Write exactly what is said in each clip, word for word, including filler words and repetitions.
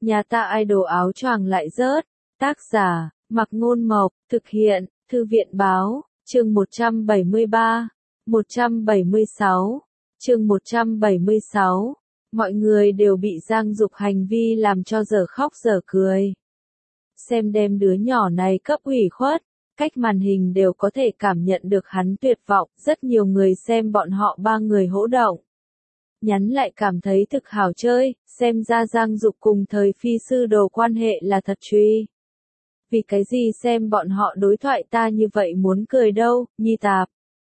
Nhà ta idol áo choàng lại rớt. Tác giả, Mặc Ngôn Mộc, thực hiện, Thư viện Báo, chương một trăm bảy mươi ba, một trăm bảy mươi sáu, chương một trăm bảy mươi sáu. Mọi người đều bị Giang Dục hành vi làm cho dở khóc dở cười. Xem đem đứa nhỏ này cấp ủy khuất, cách màn hình đều có thể cảm nhận được hắn tuyệt vọng, rất nhiều người xem bọn họ ba người hỗ động. Nhắn lại cảm thấy thực hảo chơi, xem ra Giang Dục cùng thời phi sư đồ quan hệ là thật truy. Vì cái gì xem bọn họ đối thoại ta như vậy muốn cười đâu, Nhi Tạp.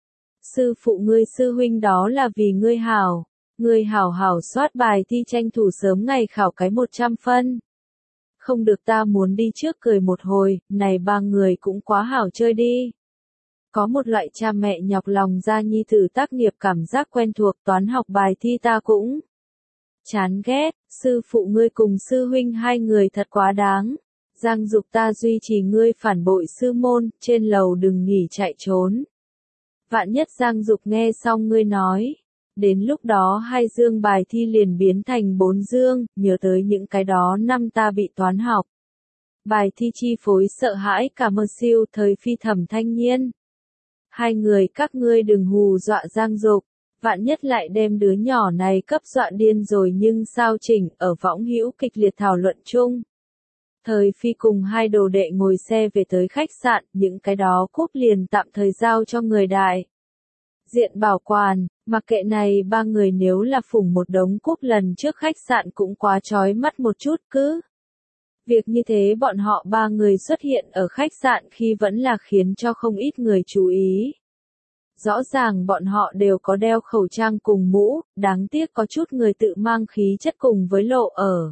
Sư phụ ngươi sư huynh đó là vì ngươi hảo, ngươi hảo hảo soát bài thi tranh thủ sớm ngày khảo cái một trăm phân. Không được ta muốn đi trước cười một hồi, này ba người cũng quá hảo chơi đi. Có một loại cha mẹ nhọc lòng ra nhi tử tác nghiệp cảm giác quen thuộc, toán học bài thi ta cũng chán ghét, sư phụ ngươi cùng sư huynh hai người thật quá đáng. Giang Dục ta duy trì ngươi phản bội sư môn, trên lầu đừng nghỉ chạy trốn. Vạn nhất Giang Dục nghe xong ngươi nói, đến lúc đó hai dương bài thi liền biến thành bốn dương, nhớ tới những cái đó năm ta bị toán học. Bài thi chi phối sợ hãi cả mơ siêu thời phi Thẩm Thanh Nhiên. Hai người các ngươi đừng hù dọa Giang Dục, vạn nhất lại đem đứa nhỏ này cấp dọa điên rồi nhưng sao chỉnh ở võng hữu kịch liệt thảo luận chung. Thời phi cùng hai đồ đệ ngồi xe về tới khách sạn, những cái đó cúp liền tạm thời giao cho người đại diện bảo quản, mặc kệ này ba người nếu là phủng một đống cúp lần trước khách sạn cũng quá chói mắt một chút cứ. Việc như thế bọn họ ba người xuất hiện ở khách sạn khi vẫn là khiến cho không ít người chú ý. Rõ ràng bọn họ đều có đeo khẩu trang cùng mũ, đáng tiếc có chút người tự mang khí chất cùng với lộ ở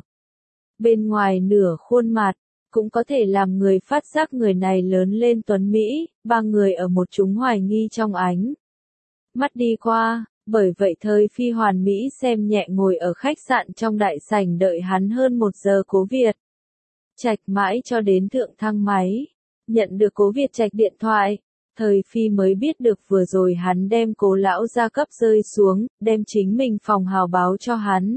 bên ngoài nửa khuôn mặt, cũng có thể làm người phát giác người này lớn lên tuấn Mỹ, ba người ở một chúng hoài nghi trong ánh mắt đi qua, bởi vậy thời phi hoàn Mỹ xem nhẹ ngồi ở khách sạn trong đại sảnh đợi hắn hơn một giờ Cố Việt Trạch mãi cho đến thượng thang máy, nhận được Cố Việt Trạch điện thoại, thời phi mới biết được vừa rồi hắn đem Cố lão gia cấp rơi xuống, đem chính mình phòng hào báo cho hắn.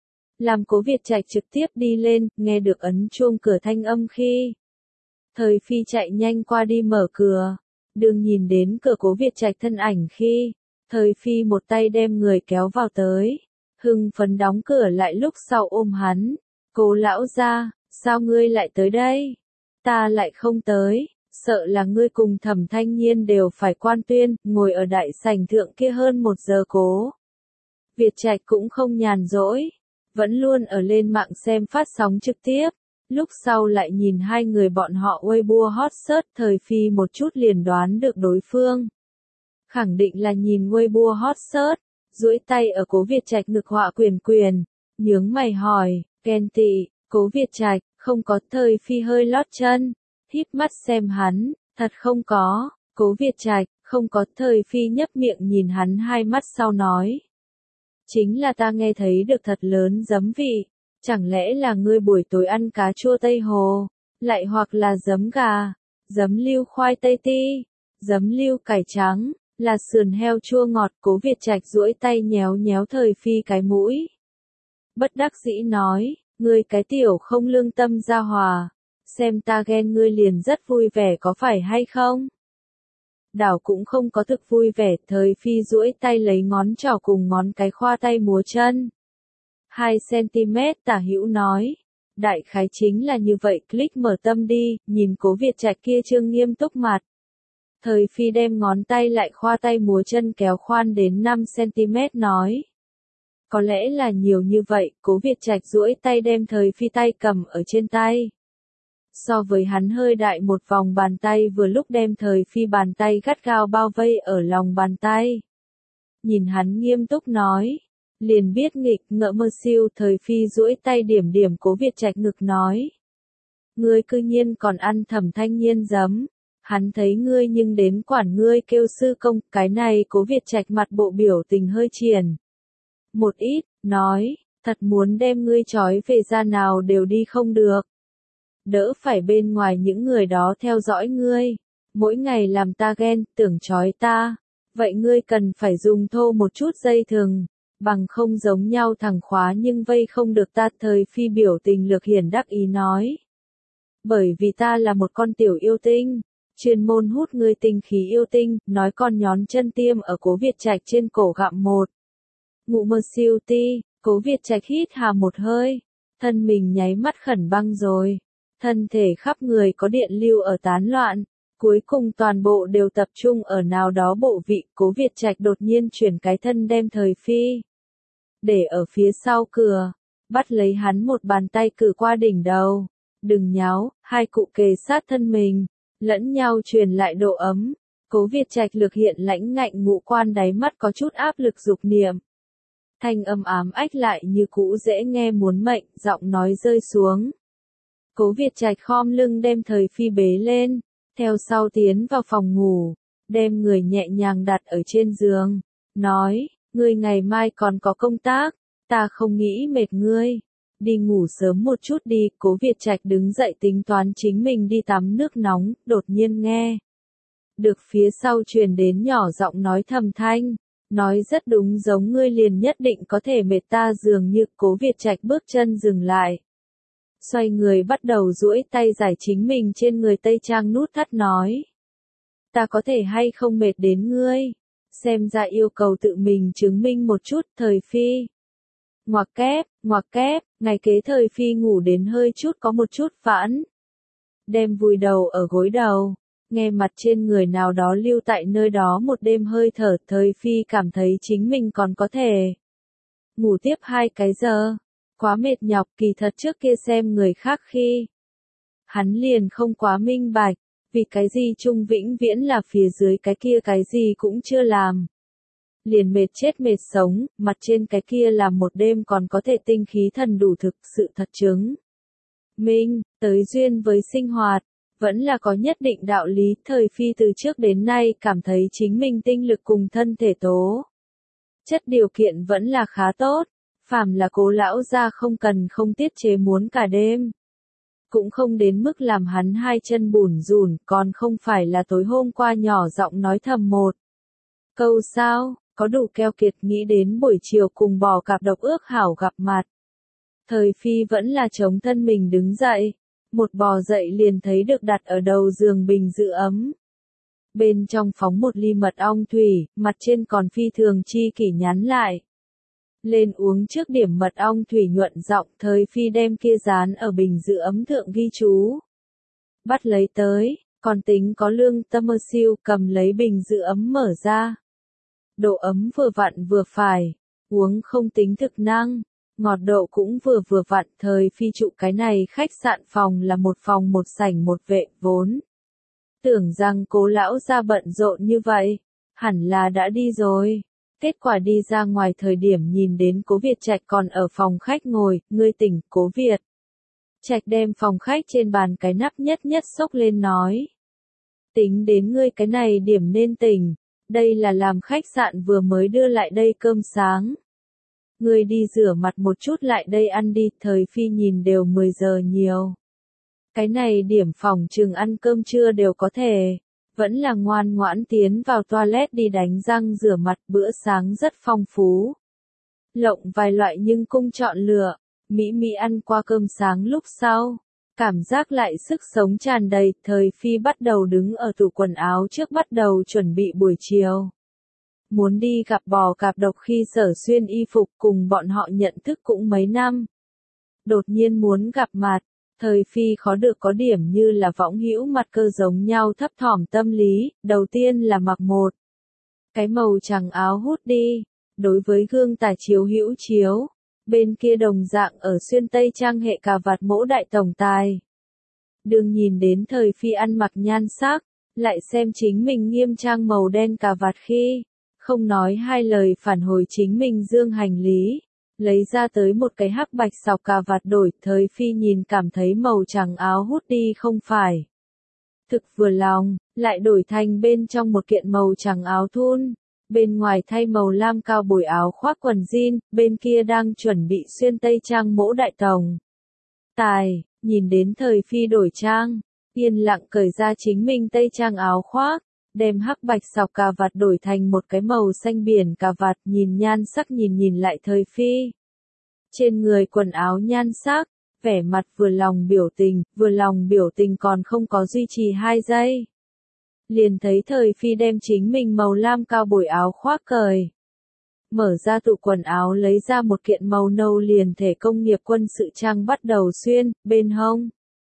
Làm Cố Việt Trạch trực tiếp đi lên, nghe được ấn chuông cửa thanh âm khi thời phi chạy nhanh qua đi mở cửa, đừng nhìn đến cửa Cố Việt Trạch thân ảnh khi thời phi một tay đem người kéo vào tới, hưng phấn đóng cửa lại lúc sau ôm hắn. Cố lão gia, sao ngươi lại tới đây? Ta lại không tới, sợ là ngươi cùng Thẩm Thanh Nhiên đều phải quan tuyên, ngồi ở đại sảnh thượng kia hơn một giờ Cố Việt Trạch cũng không nhàn rỗi, vẫn luôn ở lên mạng xem phát sóng trực tiếp, lúc sau lại nhìn hai người bọn họ Weibo hot search thời phi một chút liền đoán được đối phương. Khẳng định là nhìn Weibo hot search, duỗi tay ở Cố Việt Trạch ngực họa quyền quyền, nhướng mày hỏi, ghen tị, Cố Việt Trạch, không có thời phi hơi lót chân, híp mắt xem hắn, thật không có, Cố Việt Trạch, không có thời phi nhấp miệng nhìn hắn hai mắt sau nói. Chính là ta nghe thấy được thật lớn giấm vị, chẳng lẽ là ngươi buổi tối ăn cá chua Tây Hồ, lại hoặc là giấm gà, giấm lưu khoai tây ti, giấm lưu cải trắng, là sườn heo chua ngọt. Cố Việt Trạch duỗi tay nhéo nhéo thời phi cái mũi. Bất đắc dĩ nói, ngươi cái tiểu không lương tâm gia hòa, xem ta ghen ngươi liền rất vui vẻ có phải hay không? Đảo cũng không có thực vui vẻ, thời phi duỗi tay lấy ngón trỏ cùng ngón cái khoa tay múa chân. hai xăng-ti-mét tả hữu nói, đại khái chính là như vậy, click mở tâm đi, nhìn Cố Việt Trạch kia trương nghiêm túc mặt. Thời phi đem ngón tay lại khoa tay múa chân kéo khoan đến năm xăng-ti-mét nói. Có lẽ là nhiều như vậy, Cố Việt Trạch duỗi tay đem thời phi tay cầm ở trên tay. So với hắn hơi đại một vòng bàn tay vừa lúc đem thời phi bàn tay gắt gao bao vây ở lòng bàn tay. Nhìn hắn nghiêm túc nói, liền biết nghịch ngợ mơ siêu. Thời phi duỗi tay điểm điểm Cố Việt Trạch ngực nói. Ngươi cư nhiên còn ăn Thẩm Thanh Nhiên giấm, hắn thấy ngươi nhưng đến quản ngươi kêu sư công, cái này Cố Việt Trạch mặt bộ biểu tình hơi triển. Một ít, nói, thật muốn đem ngươi trói về ra nào đều đi không được. Đỡ phải bên ngoài những người đó theo dõi ngươi, mỗi ngày làm ta ghen, tưởng trói ta, vậy ngươi cần phải dùng thô một chút dây thừng, Bằng không giống nhau thẳng khóa nhưng vây không được ta. Thời phi biểu tình lược hiển đắc ý nói. Bởi vì ta là một con tiểu yêu tinh, chuyên môn hút ngươi tinh khí yêu tinh, nói con nhón chân tiêm ở Cố Việt Trạch trên cổ gặm một. Ngụ mơ siêu ti, Cố Việt Trạch hít hà một hơi, thân mình nháy mắt khẩn băng rồi, thân thể khắp người có điện lưu ở tán loạn, cuối cùng toàn bộ đều tập trung ở nào đó bộ vị. Cố Việt Trạch đột nhiên chuyển cái thân đem Thời Phi để ở phía sau cửa, bắt lấy hắn một bàn tay cử qua đỉnh đầu. Đừng nháo, hai cụ kề sát thân mình, lẫn nhau truyền lại độ ấm. Cố Việt Trạch lược hiện lãnh ngạnh ngũ quan đáy mắt có chút áp lực dục niệm. Thanh âm ám ách lại như cũ dễ nghe muốn mệnh, giọng nói rơi xuống. Cố Việt Trạch khom lưng đem Thời Phi bế lên, theo sau tiến vào phòng ngủ, đem người nhẹ nhàng đặt ở trên giường, nói, ngươi ngày mai còn có công tác, ta không nghĩ mệt ngươi. Đi ngủ sớm một chút đi. Cố Việt Trạch đứng dậy tính toán chính mình đi tắm nước nóng, đột nhiên nghe được phía sau truyền đến nhỏ giọng nói thầm thanh, nói rất đúng, giống ngươi liền nhất định có thể mệt ta. Dường như Cố Việt Trạch bước chân dừng lại, xoay người bắt đầu duỗi tay giải chính mình trên người tây trang nút thắt nói, ta có thể hay không mệt đến ngươi, xem ra yêu cầu tự mình chứng minh một chút. Thời Phi ngoặc kép, ngoặc kép, ngày kế Thời Phi ngủ đến hơi chút có một chút vãn. Đem vùi đầu ở gối đầu, nghe mặt trên người nào đó lưu tại nơi đó một đêm hơi thở. Thời Phi cảm thấy chính mình còn có thể ngủ tiếp hai cái giờ. Quá mệt nhọc. Kỳ thật trước kia xem người khác khi hắn liền không quá minh bạch, vì cái gì Trung vĩnh viễn là phía dưới cái kia cái gì cũng chưa làm. Liền mệt chết mệt sống, mặt trên cái kia là một đêm còn có thể tinh khí thần đủ thực sự thật chứng. Minh, tới duyên với sinh hoạt, vẫn là có nhất định đạo lý. Thời Phi từ trước đến nay cảm thấy chính mình tinh lực cùng thân thể tố chất điều kiện vẫn là khá tốt, phàm là Cố lão gia không cần không tiết chế muốn cả đêm. Cũng không đến mức làm hắn hai chân bủn rủn, còn không phải là tối hôm qua nhỏ giọng nói thầm một câu sao. Có đủ keo kiệt nghĩ đến buổi chiều cùng bò cạp độc ước hảo gặp mặt. Thời Phi vẫn là chống thân mình đứng dậy, một bò dậy liền thấy được đặt ở đầu giường bình giữ ấm. Bên trong phóng một ly mật ong thủy, mặt trên còn phi thường chi kỷ nhắn lại. Lên uống trước điểm mật ong thủy nhuận giọng. Thời Phi đem kia dán ở bình giữ ấm thượng ghi chú. Bắt lấy tới, còn tính có lương tâm mơ siêu, cầm lấy bình giữ ấm mở ra. Độ ấm vừa vặn vừa phải, uống không tính thực năng, ngọt độ cũng vừa vừa vặn. Thời Phi trụ cái này khách sạn phòng là một phòng một sảnh một vệ, vốn tưởng rằng Cố lão gia bận rộn như vậy, hẳn là đã đi rồi. Kết quả đi ra ngoài thời điểm nhìn đến Cố Việt Trạch còn ở phòng khách ngồi. Ngươi tỉnh. Cố Việt Trạch đem phòng khách trên bàn cái nắp nhất nhất xốc lên nói, tính đến ngươi cái này điểm nên tỉnh. Đây là làm khách sạn vừa mới đưa lại đây cơm sáng. Ngươi đi rửa mặt một chút lại đây ăn đi. Thời Phi nhìn đều mười giờ nhiều. Cái này điểm phòng trường ăn cơm trưa đều có thể. Vẫn là ngoan ngoãn tiến vào toilet đi đánh răng rửa mặt. Bữa sáng rất phong phú, lộng vài loại nhưng cung chọn lựa. Mỹ Mỹ ăn qua cơm sáng lúc sau, cảm giác lại sức sống tràn đầy. Thời Phi bắt đầu đứng ở tủ quần áo trước bắt đầu chuẩn bị buổi chiều. Muốn đi gặp bò cạp độc khi Sở Xuyên y phục cùng bọn họ nhận thức cũng mấy năm. Đột nhiên muốn gặp mặt, Thời Phi khó được có điểm như là võng hữu mặt cơ giống nhau thấp thỏm tâm lý. Đầu tiên là mặc một cái màu trắng áo hút đi, đối với gương tả chiếu hữu chiếu. Bên kia đồng dạng ở xuyên tây trang hệ cà vạt mẫu đại tổng tài. Đừng nhìn đến Thời Phi ăn mặc nhan sắc, lại xem chính mình nghiêm trang màu đen cà vạt khi, không nói hai lời phản hồi chính mình dương hành lý, lấy ra tới một cái hắc bạch sọc cà vạt đổi. Thời Phi nhìn cảm thấy màu trắng áo hút đi không phải thực vừa lòng, lại đổi thành bên trong một kiện màu trắng áo thun. Bên ngoài thay màu lam cao bồi áo khoác quần jean, bên kia đang chuẩn bị xuyên tây trang mẫu đại tổng tài. Nhìn đến Thời Phi đổi trang, yên lặng cởi ra chính mình tây trang áo khoác, đem hắc bạch sọc cà vạt đổi thành một cái màu xanh biển cà vạt, nhìn nhan sắc nhìn nhìn lại thời phi. Trên người quần áo nhan sắc, vẻ mặt vừa lòng biểu tình, vừa lòng biểu tình còn không có duy trì hai giây. Liền thấy thời phi đem chính mình màu lam cao bồi áo khoác cởi. Mở ra tủ quần áo lấy ra một kiện màu nâu liền thể công nghiệp quân sự trang bắt đầu xuyên, bên hông.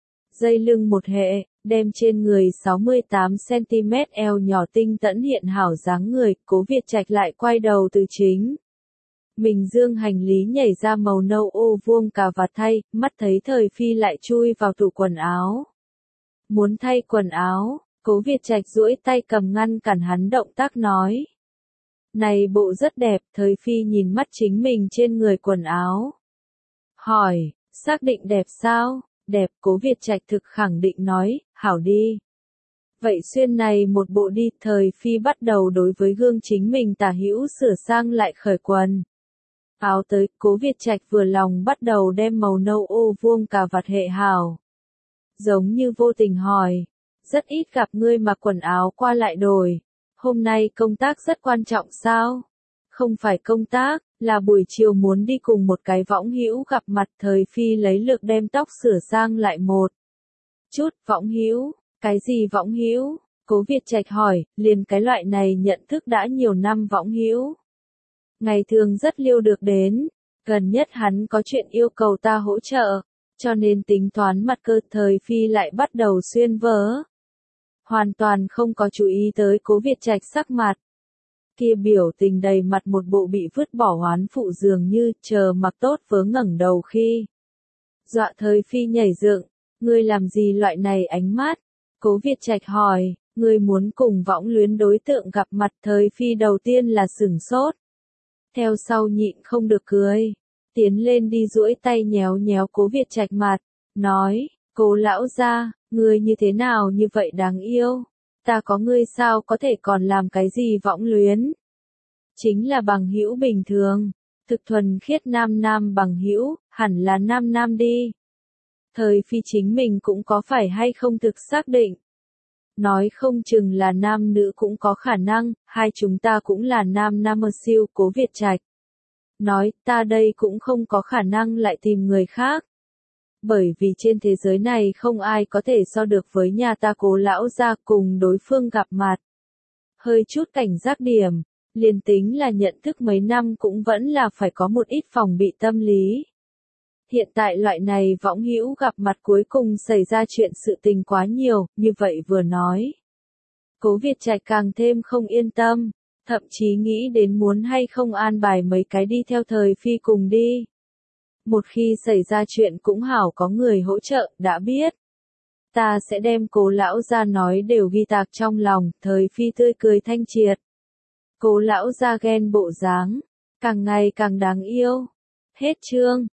Dây lưng một hệ, đem trên người sáu mươi tám xăng ti mét eo nhỏ tinh tẫn hiện hảo dáng người, Cố Việt Trạch lại quay đầu từ chính. Mình dương hành lý nhảy ra màu nâu ô vuông cà vạt thay, mắt thấy thời phi lại chui vào tủ quần áo. Muốn thay quần áo, Cố Việt Trạch duỗi tay cầm ngăn cản hắn động tác nói. Này bộ rất đẹp, thời phi nhìn mắt chính mình trên người quần áo. Hỏi, xác định đẹp sao? Đẹp, Cố Việt Trạch thực khẳng định nói, hảo đi. Vậy xuyên này một bộ đi, thời phi bắt đầu đối với gương chính mình tả hữu sửa sang lại khởi quần. Áo tới, Cố Việt Trạch vừa lòng bắt đầu đem màu nâu ô vuông cà vạt hệ hảo. Giống như vô tình hỏi, rất ít gặp ngươi mặc quần áo qua lại đổi. Hôm nay công tác rất quan trọng sao? Không phải công tác, là buổi chiều muốn đi cùng một cái võng hữu gặp mặt, thời phi lấy lực đem tóc sửa sang lại một chút. Võng hữu, cái gì võng hữu? Cố Việt Trạch hỏi, liền cái loại này nhận thức đã nhiều năm võng hữu. Ngày thường rất liêu được đến, gần nhất hắn có chuyện yêu cầu ta hỗ trợ, cho nên tính toán mặt cơ, thời phi lại bắt đầu xuyên vớ. Hoàn toàn không có chú ý tới Cố Việt Trạch sắc mặt. Kia biểu tình đầy mặt một bộ bị vứt bỏ hoán phụ dường như, chờ mặc tốt vớ ngẩng đầu khi. Dọa thời phi nhảy dựng, ngươi làm gì loại này ánh mắt? Cố Việt Trạch hỏi, ngươi muốn cùng võng luyến đối tượng gặp mặt, thời phi đầu tiên là sửng sốt. Theo sau nhịn không được cười, tiến lên đi duỗi tay nhéo nhéo Cố Việt Trạch mặt, nói, Cố lão gia, ngươi như thế nào như vậy đáng yêu, ta có ngươi sao có thể còn làm cái gì võng luyến. Chính là bằng hữu bình thường, thực thuần khiết nam nam bằng hữu, hẳn là nam nam đi. Thời phi chính mình cũng có phải hay không thực xác định. Nói không chừng là nam nữ cũng có khả năng, hai chúng ta cũng là nam nam mơ siêu. Cố Việt Trạch nói, ta đây cũng không có khả năng lại tìm người khác. Bởi vì trên thế giới này không ai có thể so được với nhà ta Cố lão gia, cùng đối phương gặp mặt. Hơi chút cảnh giác điểm, liền tính là nhận thức mấy năm cũng vẫn là phải có một ít phòng bị tâm lý. Hiện tại loại này võng hữu gặp mặt cuối cùng xảy ra chuyện sự tình quá nhiều, như vậy vừa nói. Cố Việt Trạch càng thêm không yên tâm, thậm chí nghĩ đến muốn hay không an bài mấy cái đi theo thời phi cùng đi. Một khi xảy ra chuyện cũng hảo có người hỗ trợ, đã biết. Ta sẽ đem Cố lão gia nói đều ghi tạc trong lòng, thời phi tươi cười thanh triệt. Cố lão gia ghen bộ dáng, càng ngày càng đáng yêu. Hết chương.